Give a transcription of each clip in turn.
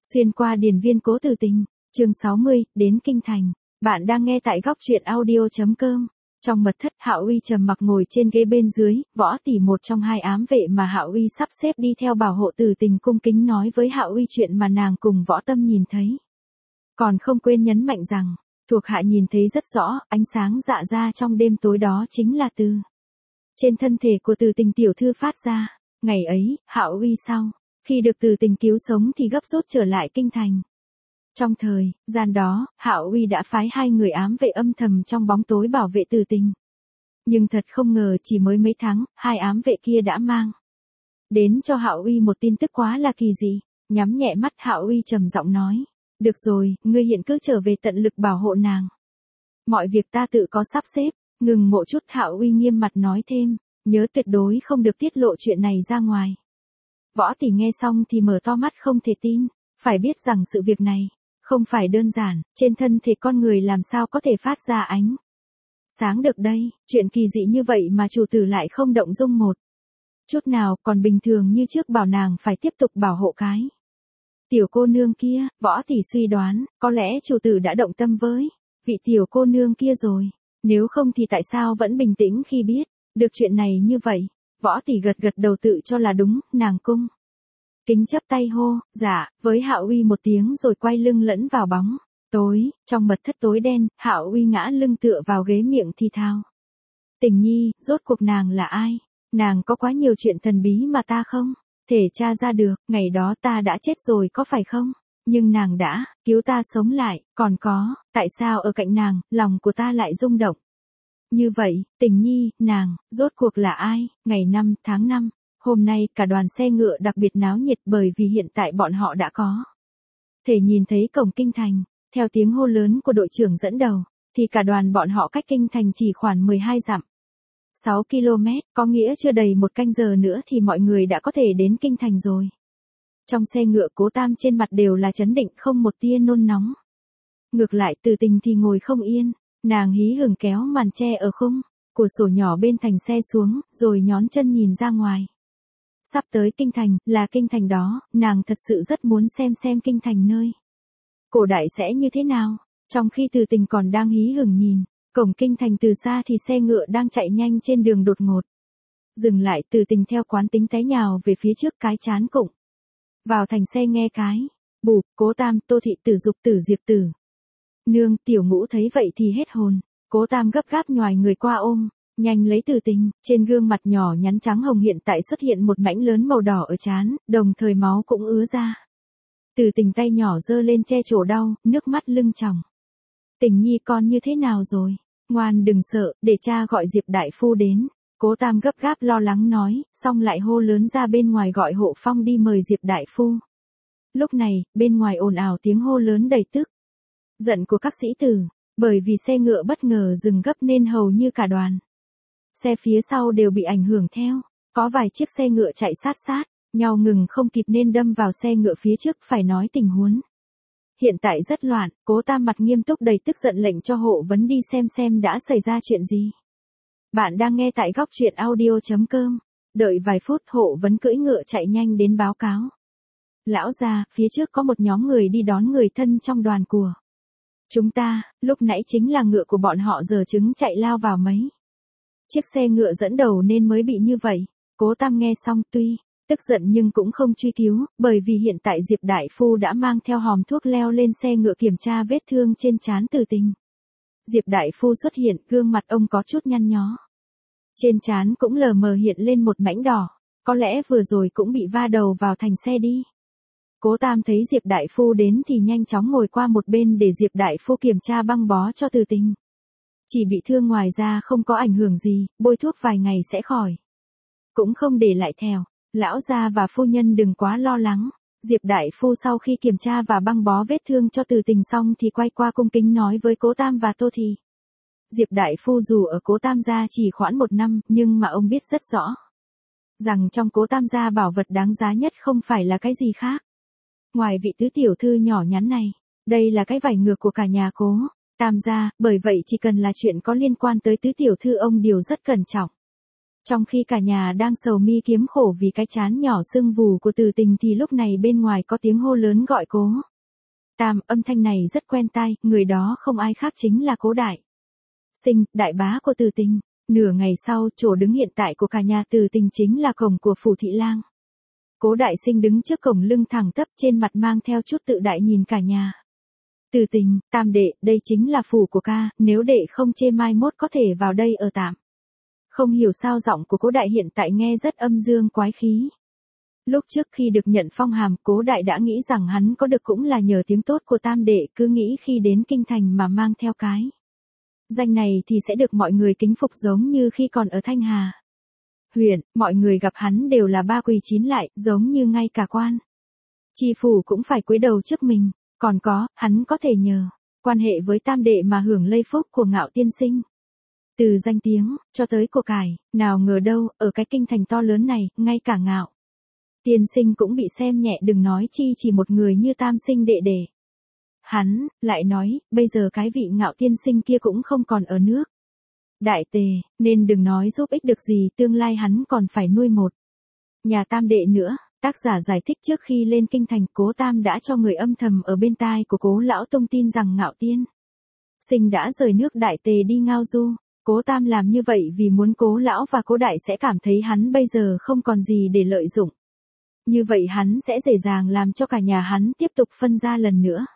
Xuyên qua điền viên cố Từ Tình, chương 60, đến kinh thành. Bạn đang nghe tại góc truyện audio.com. Trong mật thất, Hạo Uy trầm mặc ngồi trên ghế bên dưới, Võ Tỷ một trong hai ám vệ mà Hạo Uy sắp xếp đi theo bảo hộ Từ Tình cung kính nói với Hạo Uy chuyện mà nàng cùng Võ Tâm nhìn thấy. Còn không quên nhấn mạnh rằng, thuộc hạ nhìn thấy rất rõ, ánh sáng dạ ra trong đêm tối đó chính là từ trên thân thể của Từ Tình tiểu thư phát ra. Ngày ấy, Hạo Uy sau khi được Từ Tình cứu sống thì gấp rút trở lại kinh thành. Trong thời gian đó, Hạo Uy đã phái hai người ám vệ âm thầm trong bóng tối bảo vệ Từ Tình. Nhưng thật không ngờ chỉ mới mấy tháng, hai ám vệ kia đã mang đến cho Hạo Uy một tin tức quá là kỳ dị. Nhắm nhẹ mắt, Hạo Uy trầm giọng nói, được rồi, ngươi hiện cứ trở về tận lực bảo hộ nàng. Mọi việc ta tự có sắp xếp. Ngừng một chút, Hạo Uy nghiêm mặt nói thêm, nhớ tuyệt đối không được tiết lộ chuyện này ra ngoài. Võ Tỷ nghe xong thì mở to mắt không thể tin, phải biết rằng sự việc này không phải đơn giản, trên thân thể con người làm sao có thể phát ra ánh sáng được đây, chuyện kỳ dị như vậy mà chủ tử lại không động dung một chút nào, còn bình thường như trước bảo nàng phải tiếp tục bảo hộ cái tiểu cô nương kia. Võ Tỷ suy đoán, có lẽ chủ tử đã động tâm với vị tiểu cô nương kia rồi, nếu không thì tại sao vẫn bình tĩnh khi biết được chuyện này như vậy. Võ Tỷ gật gật đầu tự cho là đúng, nàng cung kính chắp tay hô, dạ, với Hạo Uy một tiếng rồi quay lưng lẫn vào bóng tối. Trong mật thất tối đen, Hạo Uy ngã lưng tựa vào ghế miệng thì thào, Tình nhi, rốt cuộc nàng là ai? Nàng có quá nhiều chuyện thần bí mà ta không thể tra ra được. Ngày đó ta đã chết rồi có phải không? Nhưng nàng đã cứu ta sống lại, còn có, tại sao ở cạnh nàng, lòng của ta lại rung động như vậy? Tình nhi, nàng, rốt cuộc là ai? Ngày 5 tháng 5, hôm nay cả đoàn xe ngựa đặc biệt náo nhiệt bởi vì hiện tại bọn họ đã có thể nhìn thấy cổng kinh thành. Theo tiếng hô lớn của đội trưởng dẫn đầu, thì cả đoàn bọn họ cách kinh thành chỉ khoảng 12 dặm. 6 km, có nghĩa chưa đầy một canh giờ nữa thì mọi người đã có thể đến kinh thành rồi. Trong xe ngựa, Cố Tam trên mặt đều là trấn định, không một tia nôn nóng. Ngược lại Từ Tình thì ngồi không yên, nàng hí hửng kéo màn che ở khung của sổ nhỏ bên thành xe xuống, rồi nhón chân nhìn ra ngoài. Sắp tới kinh thành, là kinh thành đó, nàng thật sự rất muốn xem kinh thành nơi cổ đại sẽ như thế nào. Trong khi Từ Tình còn đang hí hửng nhìn cổng kinh thành từ xa thì xe ngựa đang chạy nhanh trên đường đột ngột dừng lại. Từ Tình theo quán tính té nhào về phía trước, cái chán cụng vào thành xe, nghe cái bụp. Cố Tam, Tô Thị Tử, Dục Tử, Diệp Tử nương, Tiểu Ngũ thấy vậy thì hết hồn. Cố Tam gấp gáp nhoài người qua ôm nhanh lấy Từ Tình. Trên gương mặt nhỏ nhắn trắng hồng hiện tại xuất hiện một mảnh lớn màu đỏ ở trán, đồng thời máu cũng ứa ra. Từ Tình tay nhỏ giơ lên che chỗ đau, nước mắt lưng tròng. Tình nhi, con như thế nào rồi? Ngoan đừng sợ, để cha gọi Diệp đại phu đến. Cố Tam gấp gáp lo lắng nói, xong lại hô lớn ra bên ngoài gọi hộ phong đi mời Diệp đại phu. Lúc này, bên ngoài ồn ào tiếng hô lớn đầy tức giận của các sĩ tử, bởi vì xe ngựa bất ngờ dừng gấp nên hầu như cả đoàn xe phía sau đều bị ảnh hưởng theo. Có vài chiếc xe ngựa chạy sát nhau ngừng không kịp nên đâm vào xe ngựa phía trước. Phải nói tình huống hiện tại rất loạn. Cố Tam mặt nghiêm túc đầy tức giận lệnh cho hộ vấn đi xem đã xảy ra chuyện gì. Bạn đang nghe tại góc truyện audio.com. Đợi vài phút, hộ vấn cưỡi ngựa chạy nhanh đến báo cáo. Lão gia, phía trước có một nhóm người đi đón người thân trong đoàn của chúng ta. Lúc nãy chính là ngựa của bọn họ giờ chứng chạy lao vào mấy chiếc xe ngựa dẫn đầu nên mới bị như vậy. Cố Tam nghe xong tuy tức giận nhưng cũng không truy cứu, bởi vì hiện tại Diệp đại phu đã mang theo hòm thuốc leo lên xe ngựa kiểm tra vết thương trên trán Từ Tình. Diệp đại phu xuất hiện, gương mặt ông có chút nhăn nhó. Trên trán cũng lờ mờ hiện lên một mảnh đỏ, có lẽ vừa rồi cũng bị va đầu vào thành xe đi. Cố Tam thấy Diệp đại phu đến thì nhanh chóng ngồi qua một bên để Diệp đại phu kiểm tra băng bó cho Từ Tình. Chỉ bị thương ngoài ra không có ảnh hưởng gì, bôi thuốc vài ngày sẽ khỏi. Cũng không để lại theo. Lão gia và phu nhân đừng quá lo lắng. Diệp đại phu sau khi kiểm tra và băng bó vết thương cho Từ Tình xong thì quay qua cung kính nói với Cố Tam và Tô Thị. Diệp đại phu dù ở Cố Tam gia chỉ khoảng 1 năm, nhưng mà ông biết rất rõ rằng trong Cố Tam gia bảo vật đáng giá nhất không phải là cái gì khác ngoài vị tứ tiểu thư nhỏ nhắn này. Đây là cái vải ngược của cả nhà Cố Tam gia, bởi vậy chỉ cần là chuyện có liên quan tới tứ tiểu thư ông đều rất cẩn trọng. Trong khi cả nhà đang sầu mi kiếm khổ vì cái trán nhỏ sưng vù của Từ Tình thì lúc này bên ngoài có tiếng hô lớn gọi Cố Tam, âm thanh này rất quen tai, người đó không ai khác chính là Cố Đại Sinh, đại bá của Từ Tình. Nửa ngày sau, chỗ đứng hiện tại của cả nhà Từ Tình chính là cổng của phủ thị lang. Cố Đại Sinh đứng trước cổng lưng thẳng tắp, trên mặt mang theo chút tự đại nhìn cả nhà. Từ Tình, Tam đệ, đây chính là phủ của ca, nếu đệ không chê mai mốt có thể vào đây ở tạm. Không hiểu sao giọng của Cố Đại hiện tại nghe rất âm dương quái khí. Lúc trước khi được nhận phong hàm, Cố Đại đã nghĩ rằng hắn có được cũng là nhờ tiếng tốt của Tam đệ, cứ nghĩ khi đến kinh thành mà mang theo cái danh này thì sẽ được mọi người kính phục giống như khi còn ở Thanh Hà huyện, mọi người gặp hắn đều là ba quỳ chín lại, giống như ngay cả quan tri phủ cũng phải cúi đầu trước mình. Còn có, hắn có thể nhờ quan hệ với Tam đệ mà hưởng lây phúc của Ngạo tiên sinh. Từ danh tiếng, cho tới của cải, nào ngờ đâu, ở cái kinh thành to lớn này, ngay cả Ngạo tiên sinh cũng bị xem nhẹ, đừng nói chi chỉ một người như Tam sinh đệ đệ. Hắn, lại nói, bây giờ cái vị Ngạo tiên sinh kia cũng không còn ở nước Đại Tề, nên đừng nói giúp ích được gì, tương lai hắn còn phải nuôi một nhà Tam đệ nữa. Tác giả giải thích trước khi lên kinh thành, Cố Tam đã cho người âm thầm ở bên tai của Cố lão tung tin rằng Ngạo tiên sinh đã rời nước Đại Tề đi ngao du. Cố Tam làm như vậy vì muốn Cố lão và Cố Đại sẽ cảm thấy hắn bây giờ không còn gì để lợi dụng. Như vậy hắn sẽ dễ dàng làm cho cả nhà hắn tiếp tục phân ra lần nữa.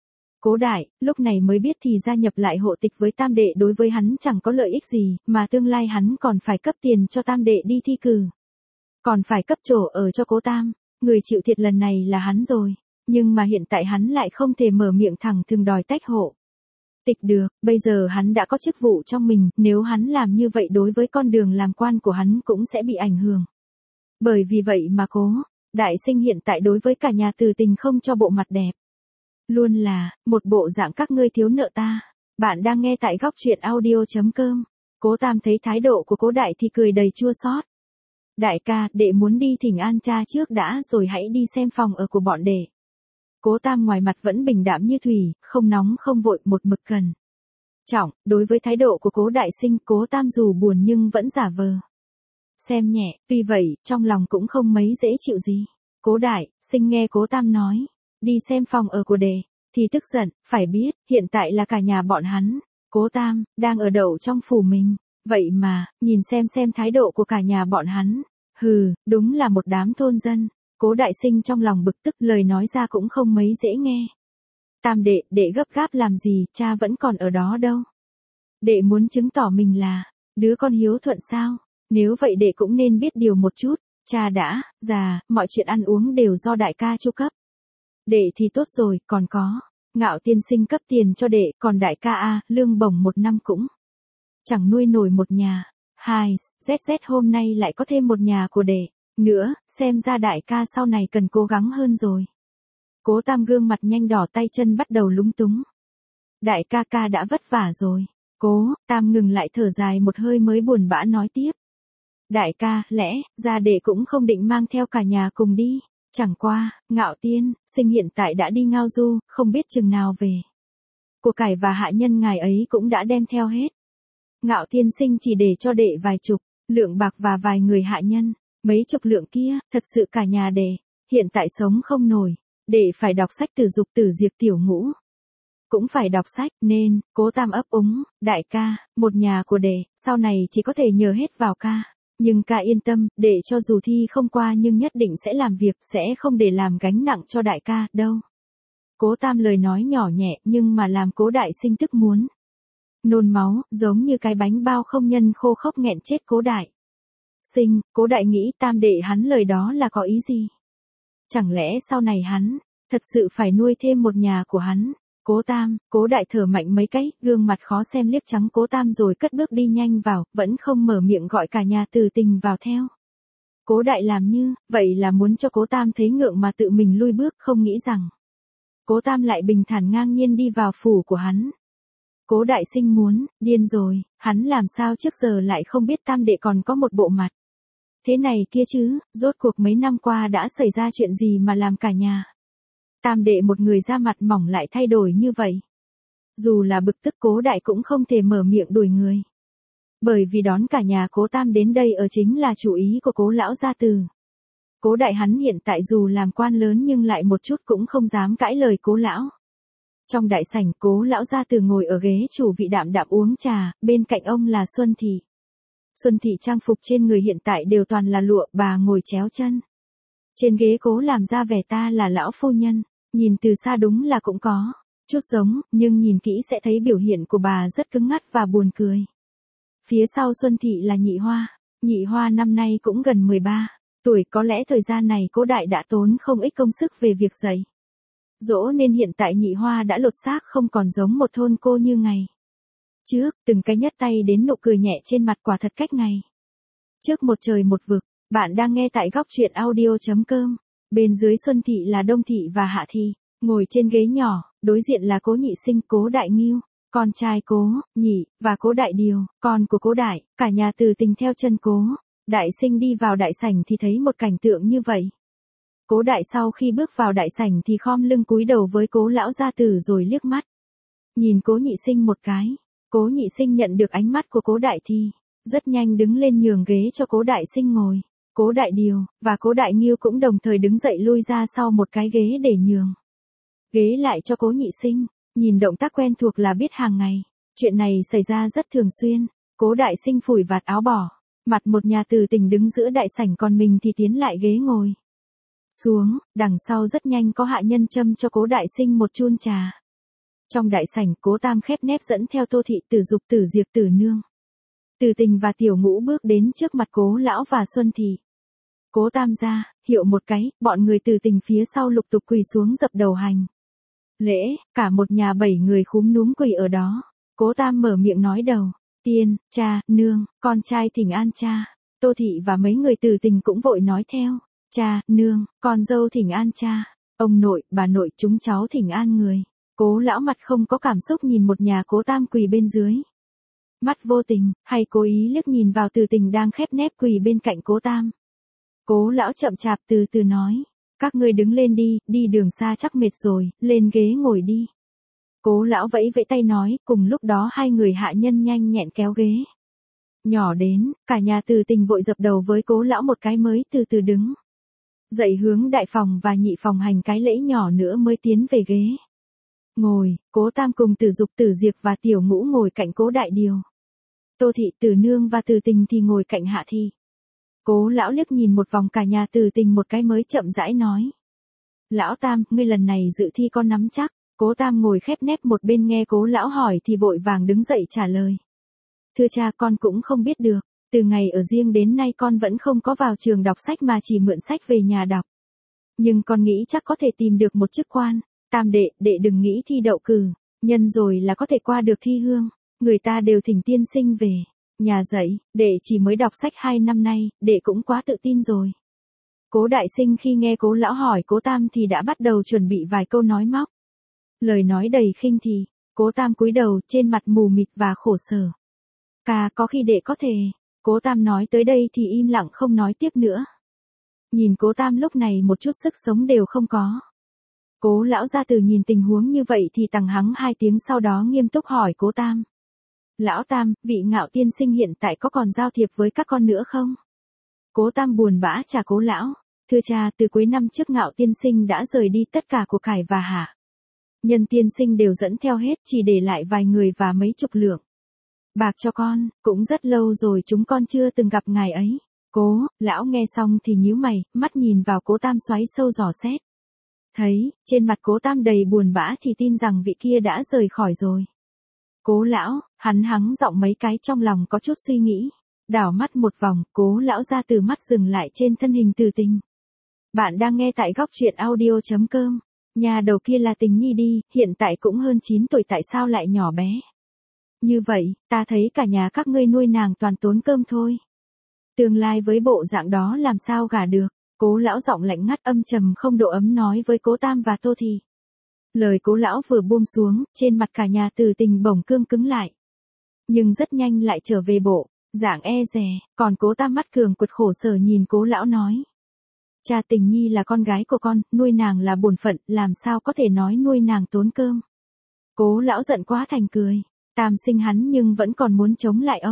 Cố Đại, lúc này mới biết thì gia nhập lại hộ tịch với Tam đệ đối với hắn chẳng có lợi ích gì, mà tương lai hắn còn phải cấp tiền cho Tam đệ đi thi cử. Còn phải cấp chỗ ở cho Cố Tam, người chịu thiệt lần này là hắn rồi. Nhưng mà hiện tại hắn lại không thể mở miệng thẳng thừng đòi tách hộ tịch được, bây giờ hắn đã có chức vụ trong mình, nếu hắn làm như vậy đối với con đường làm quan của hắn cũng sẽ bị ảnh hưởng. Bởi vì vậy mà Cố Đại Sinh hiện tại đối với cả nhà Từ Tình không cho bộ mặt đẹp. Luôn là, một bộ dạng các ngươi thiếu nợ ta. Bạn đang nghe tại góc truyện audio.com. Cố Tam thấy thái độ của Cố Đại thì cười đầy chua xót. Đại ca, đệ muốn đi thỉnh an cha trước đã rồi hãy đi xem phòng ở của bọn đệ. Cố Tam ngoài mặt vẫn bình đạm như thủy, không nóng không vội, một mực cẩn trọng. Đối với thái độ của Cố Đại Sinh, Cố Tam dù buồn nhưng vẫn giả vờ xem nhẹ, tuy vậy, trong lòng cũng không mấy dễ chịu gì. Cố Đại Sinh nghe Cố Tam nói đi xem phòng ở của đệ thì tức giận, phải biết, hiện tại là cả nhà bọn hắn, Cố Tam đang ở đậu trong phủ mình. Vậy mà, nhìn xem thái độ của cả nhà bọn hắn. Hừ, đúng là một đám thôn dân. Cố Đại Sinh trong lòng bực tức, lời nói ra cũng không mấy dễ nghe. Tam đệ, đệ gấp gáp làm gì, cha vẫn còn ở đó đâu. Đệ muốn chứng tỏ mình là đứa con hiếu thuận sao? Nếu vậy đệ cũng nên biết điều một chút. Cha đã già, mọi chuyện ăn uống đều do đại ca chu cấp. Đệ thì tốt rồi, còn có Ngạo tiên sinh cấp tiền cho đệ, còn đại ca a, lương bổng một năm cũng chẳng nuôi nổi một nhà. ZZ hôm nay lại có thêm một nhà của đệ nữa, xem ra đại ca sau này cần cố gắng hơn rồi. Cố Tam gương mặt nhanh đỏ, tay chân bắt đầu lúng túng. Đại ca ca đã vất vả rồi. Cố Tam ngừng lại thở dài một hơi mới buồn bã nói tiếp. Đại ca, lẽ ra đệ cũng không định mang theo cả nhà cùng đi. Chẳng qua, Ngạo tiên sinh hiện tại đã đi ngao du, không biết chừng nào về. Của cải và hạ nhân ngài ấy cũng đã đem theo hết. Ngạo tiên sinh chỉ để cho đệ vài chục lượng bạc và vài người hạ nhân. Mấy chục lượng kia, thật sự cả nhà đệ hiện tại sống không nổi. Đệ phải đọc sách Tử Dục Tử Diệp Tiểu Ngũ. Cũng phải đọc sách, nên, Cố Tam ấp úng, đại ca, một nhà của đệ, sau này chỉ có thể nhờ hết vào ca. Nhưng ca yên tâm, đệ cho dù thi không qua nhưng nhất định sẽ làm việc, sẽ không để làm gánh nặng cho đại ca, đâu. Cố Tam lời nói nhỏ nhẹ nhưng mà làm Cố Đại Sinh tức muốn nôn máu, giống như cái bánh bao không nhân khô khốc nghẹn chết Cố Đại Sinh. Cố Đại nghĩ Tam đệ hắn lời đó là có ý gì? Chẳng lẽ sau này hắn thật sự phải nuôi thêm một nhà của hắn? Cố Tam, Cố Đại thở mạnh mấy cái, gương mặt khó xem liếc trắng Cố Tam rồi cất bước đi nhanh vào, vẫn không mở miệng gọi cả nhà Từ Tình vào theo. Cố Đại làm như vậy là muốn cho Cố Tam thấy ngượng mà tự mình lui bước, không nghĩ rằng Cố Tam lại bình thản ngang nhiên đi vào phủ của hắn. Cố Đại Sinh muốn điên rồi, hắn làm sao trước giờ lại không biết Tam đệ còn có một bộ mặt thế này kia chứ, rốt cuộc mấy năm qua đã xảy ra chuyện gì mà làm cả nhà Tam đệ một người da mặt mỏng lại thay đổi như vậy. Dù là bực tức, Cố Đại cũng không thể mở miệng đuổi người. Bởi vì đón cả nhà cố Tam đến đây ở chính là chủ ý của cố lão gia từ. Cố đại hắn hiện tại dù làm quan lớn nhưng lại một chút cũng không dám cãi lời cố lão. Trong đại sảnh, cố lão gia từ ngồi ở ghế chủ vị đạm đạm uống trà, bên cạnh ông là Xuân Thị. Xuân Thị trang phục trên người hiện tại đều toàn là lụa, bà ngồi chéo chân. Trên ghế cố làm ra vẻ ta là lão phu nhân, nhìn từ xa đúng là cũng có chút giống, nhưng nhìn kỹ sẽ thấy biểu hiện của bà rất cứng ngắc và buồn cười. Phía sau Xuân Thị là Nhị Hoa năm nay cũng gần 13 tuổi, có lẽ thời gian này cố đại đã tốn không ít công sức về việc dạy dỗ nên hiện tại Nhị Hoa đã lột xác không còn giống một thôn cô như ngày trước, từng cái nhấc tay đến nụ cười nhẹ trên mặt quả thật cách ngày trước một trời một vực. Bạn đang nghe tại góc truyện audio.com. Bên dưới Xuân Thị là Đông Thị và Hạ Thị, ngồi trên ghế nhỏ, đối diện là cố Nhị Sinh, cố Đại Ngưu, con trai cố Nhị, và cố Đại Điều, con của cố Đại, cả nhà Từ Tình theo chân cố Đại Sinh đi vào đại sảnh thì thấy một cảnh tượng như vậy. Cố Đại sau khi bước vào đại sảnh thì khom lưng cúi đầu với cố lão gia tử rồi liếc mắt nhìn cố Nhị Sinh một cái. Cố Nhị Sinh nhận được ánh mắt của cố Đại thì rất nhanh đứng lên nhường ghế cho cố Đại Sinh ngồi. Cố Đại Điều và cố Đại Ngưu cũng đồng thời đứng dậy lui ra sau một cái ghế để nhường ghế lại cho cố Nhị Sinh. Nhìn động tác quen thuộc là biết hàng ngày chuyện này xảy ra rất thường xuyên. Cố Đại Sinh phủi vạt áo bỏ mặt một nhà Từ Tình đứng giữa đại sảnh, còn mình thì tiến lại ghế ngồi xuống. Đằng sau rất nhanh có hạ nhân châm cho cố Đại Sinh một chun trà. Trong đại sảnh, cố Tam khép nép dẫn theo Tô Thị, Tử Dục, Tử Diệp, Tử Nương, Từ Tình và Tiểu Ngũ bước đến trước mặt cố lão và Xuân Thị. Cố Tam ra hiệu một cái, bọn người Từ Tình phía sau lục tục quỳ xuống dập đầu hành lễ, cả một nhà 7 người khúm núm quỳ ở đó. Cố Tam mở miệng nói đầu tiên, cha, nương, con trai thỉnh an cha. Tô Thị và mấy người Từ Tình cũng vội nói theo, cha, nương, con dâu thỉnh an cha, ông nội, bà nội, chúng cháu thỉnh an người. Cố lão mặt không có cảm xúc nhìn một nhà cố Tam quỳ bên dưới. Mắt vô tình, hay cố ý liếc nhìn vào Từ Tình đang khép nép quỳ bên cạnh cố Tam. Cố lão chậm chạp từ từ nói, các ngươi đứng lên đi, đi đường xa chắc mệt rồi, lên ghế ngồi đi. Cố lão vẫy vẫy tay nói, cùng lúc đó hai người hạ nhân nhanh nhẹn kéo ghế nhỏ đến, cả nhà Từ Tình vội dập đầu với cố lão một cái mới từ từ đứng dậy hướng đại phòng và nhị phòng hành cái lễ nhỏ nữa mới tiến về ghế ngồi. Cố Tam cùng Tử Dục, Tử Diệp và Tiểu Ngũ ngồi cạnh cố Đại Điều. Tô Thị, Tử Nương và Từ Tình thì ngồi cạnh Hạ Thị. Cố lão liếc nhìn một vòng cả nhà Từ Tình một cái mới chậm rãi nói, lão Tam, ngươi lần này dự thi con nắm chắc. Cố Tam ngồi khép nép một bên nghe cố lão hỏi thì vội vàng đứng dậy trả lời, thưa cha, con cũng không biết được, từ ngày ở riêng đến nay con vẫn không có vào trường đọc sách mà chỉ mượn sách về nhà đọc. Nhưng con nghĩ chắc có thể tìm được một chức quan. Tam đệ, đệ đừng nghĩ thi đậu cử nhân rồi là có thể qua được thi hương, người ta đều thỉnh tiên sinh về nhà dạy, đệ chỉ mới đọc sách 2 năm nay, đệ cũng quá tự tin rồi. Cố Đại Sinh khi nghe cố lão hỏi cố Tam thì đã bắt đầu chuẩn bị vài câu nói móc lời nói đầy khinh thị. Cố Tam cúi đầu, trên mặt mù mịt và khổ sở. Ca, có khi đệ có thể. Cố Tam nói tới đây thì im lặng không nói tiếp nữa. Nhìn cố Tam lúc này một chút sức sống đều không có. Cố lão gia từ nhìn tình huống như vậy thì tằng hắng 2 tiếng, sau đó nghiêm túc hỏi cố Tam, lão Tam, vị Ngạo tiên sinh hiện tại có còn giao thiệp với các con nữa không? Cố Tam buồn bã trả cố lão, thưa cha, từ cuối năm trước Ngạo tiên sinh đã rời đi, tất cả của cải và hạ nhân tiên sinh đều dẫn theo hết, chỉ để lại vài người và mấy chục lượng bạc cho con, cũng rất lâu rồi chúng con chưa từng gặp ngài ấy. Cố lão nghe xong thì nhíu mày, mắt nhìn vào cố Tam xoáy sâu dò xét. Thấy trên mặt cố Tam đầy buồn bã thì tin rằng vị kia đã rời khỏi rồi. Cố lão, hắn hắng giọng mấy cái, trong lòng có chút suy nghĩ. Đảo mắt một vòng, cố lão ra từ mắt dừng lại trên thân hình Từ Tình. Bạn đang nghe tại góc truyện audio.com. Nhà đầu kia là Tình Nhi đi, hiện tại cũng hơn 9 tuổi, tại sao lại nhỏ bé như vậy? Ta thấy cả nhà các ngươi nuôi nàng toàn tốn cơm thôi. Tương lai với bộ dạng đó làm sao gả được? Cố lão giọng lạnh ngắt âm trầm không độ ấm nói với cố Tam và Tô Thị. Lời cố lão vừa buông xuống, trên mặt cả nhà Từ Tình bỗng cứng lại. Nhưng rất nhanh lại trở về bộ dạng e dè, còn cố Tam mắt cường quật khổ sở nhìn cố lão nói. Cha, Tình Nhi là con gái của con, nuôi nàng là bổn phận, làm sao có thể nói nuôi nàng tốn cơm. Cố lão giận quá thành cười. Tam sinh hắn nhưng vẫn còn muốn chống lại ông.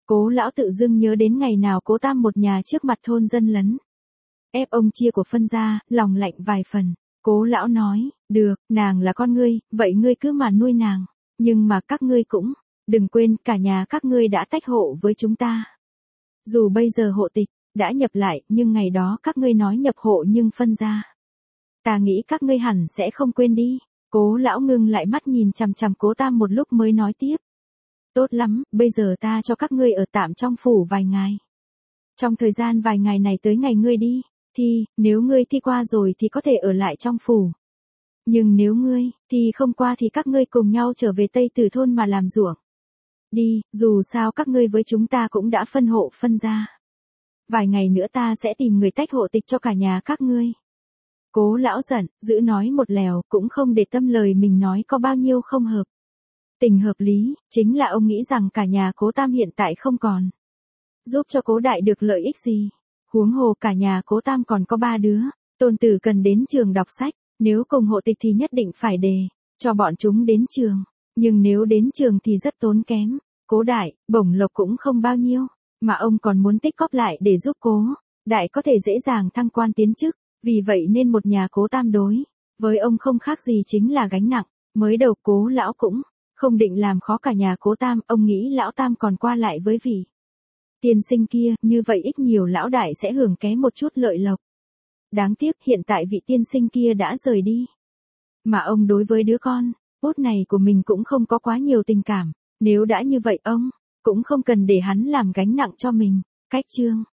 Cố lão tự dưng nhớ đến ngày nào Cố Tam một nhà trước mặt thôn dân lấn ép ông chia của phân ra, lòng lạnh vài phần. Cố lão nói, được, nàng là con ngươi, vậy ngươi cứ mà nuôi nàng. Nhưng mà các ngươi cũng, đừng quên cả nhà các ngươi đã tách hộ với chúng ta. Dù bây giờ hộ tịch, đã nhập lại, nhưng ngày đó các ngươi nói nhập hộ nhưng phân ra. Ta nghĩ các ngươi hẳn sẽ không quên đi. Cố lão ngưng lại mắt nhìn chằm chằm Cố Tam một lúc mới nói tiếp. Tốt lắm, bây giờ ta cho các ngươi ở tạm trong phủ vài ngày. Trong thời gian vài ngày này tới ngày ngươi đi, thì, nếu ngươi thi qua rồi thì có thể ở lại trong phủ. Nhưng nếu ngươi, thì không qua thì các ngươi cùng nhau trở về Tây Tử thôn mà làm ruộng. Đi, dù sao các ngươi với chúng ta cũng đã phân hộ phân ra. Vài ngày nữa ta sẽ tìm người tách hộ tịch cho cả nhà các ngươi. Cố lão giận, giữ nói một lèo, cũng không để tâm lời mình nói có bao nhiêu không hợp. Tình hợp lý, chính là ông nghĩ rằng cả nhà Cố Tam hiện tại không còn. Giúp cho Cố Đại được lợi ích gì? Huống hồ cả nhà Cố Tam còn có 3 đứa, tôn tử cần đến trường đọc sách, nếu cùng hộ tịch thì nhất định phải cho bọn chúng đến trường. Nhưng nếu đến trường thì rất tốn kém. Cố Đại, bổng lộc cũng không bao nhiêu, mà ông còn muốn tích góp lại để giúp Cố Đại có thể dễ dàng thăng quan tiến chức. Vì vậy nên một nhà Cố Tam đối với ông không khác gì chính là gánh nặng. Mới đầu Cố lão cũng không định làm khó cả nhà Cố Tam, ông nghĩ lão Tam còn qua lại với vị tiên sinh kia, như vậy ít nhiều lão đại sẽ hưởng ké một chút lợi lộc. Đáng tiếc hiện tại vị tiên sinh kia đã rời đi. Mà ông đối với đứa con út này của mình cũng không có quá nhiều tình cảm. Nếu đã như vậy ông cũng không cần để hắn làm gánh nặng cho mình. Cách chương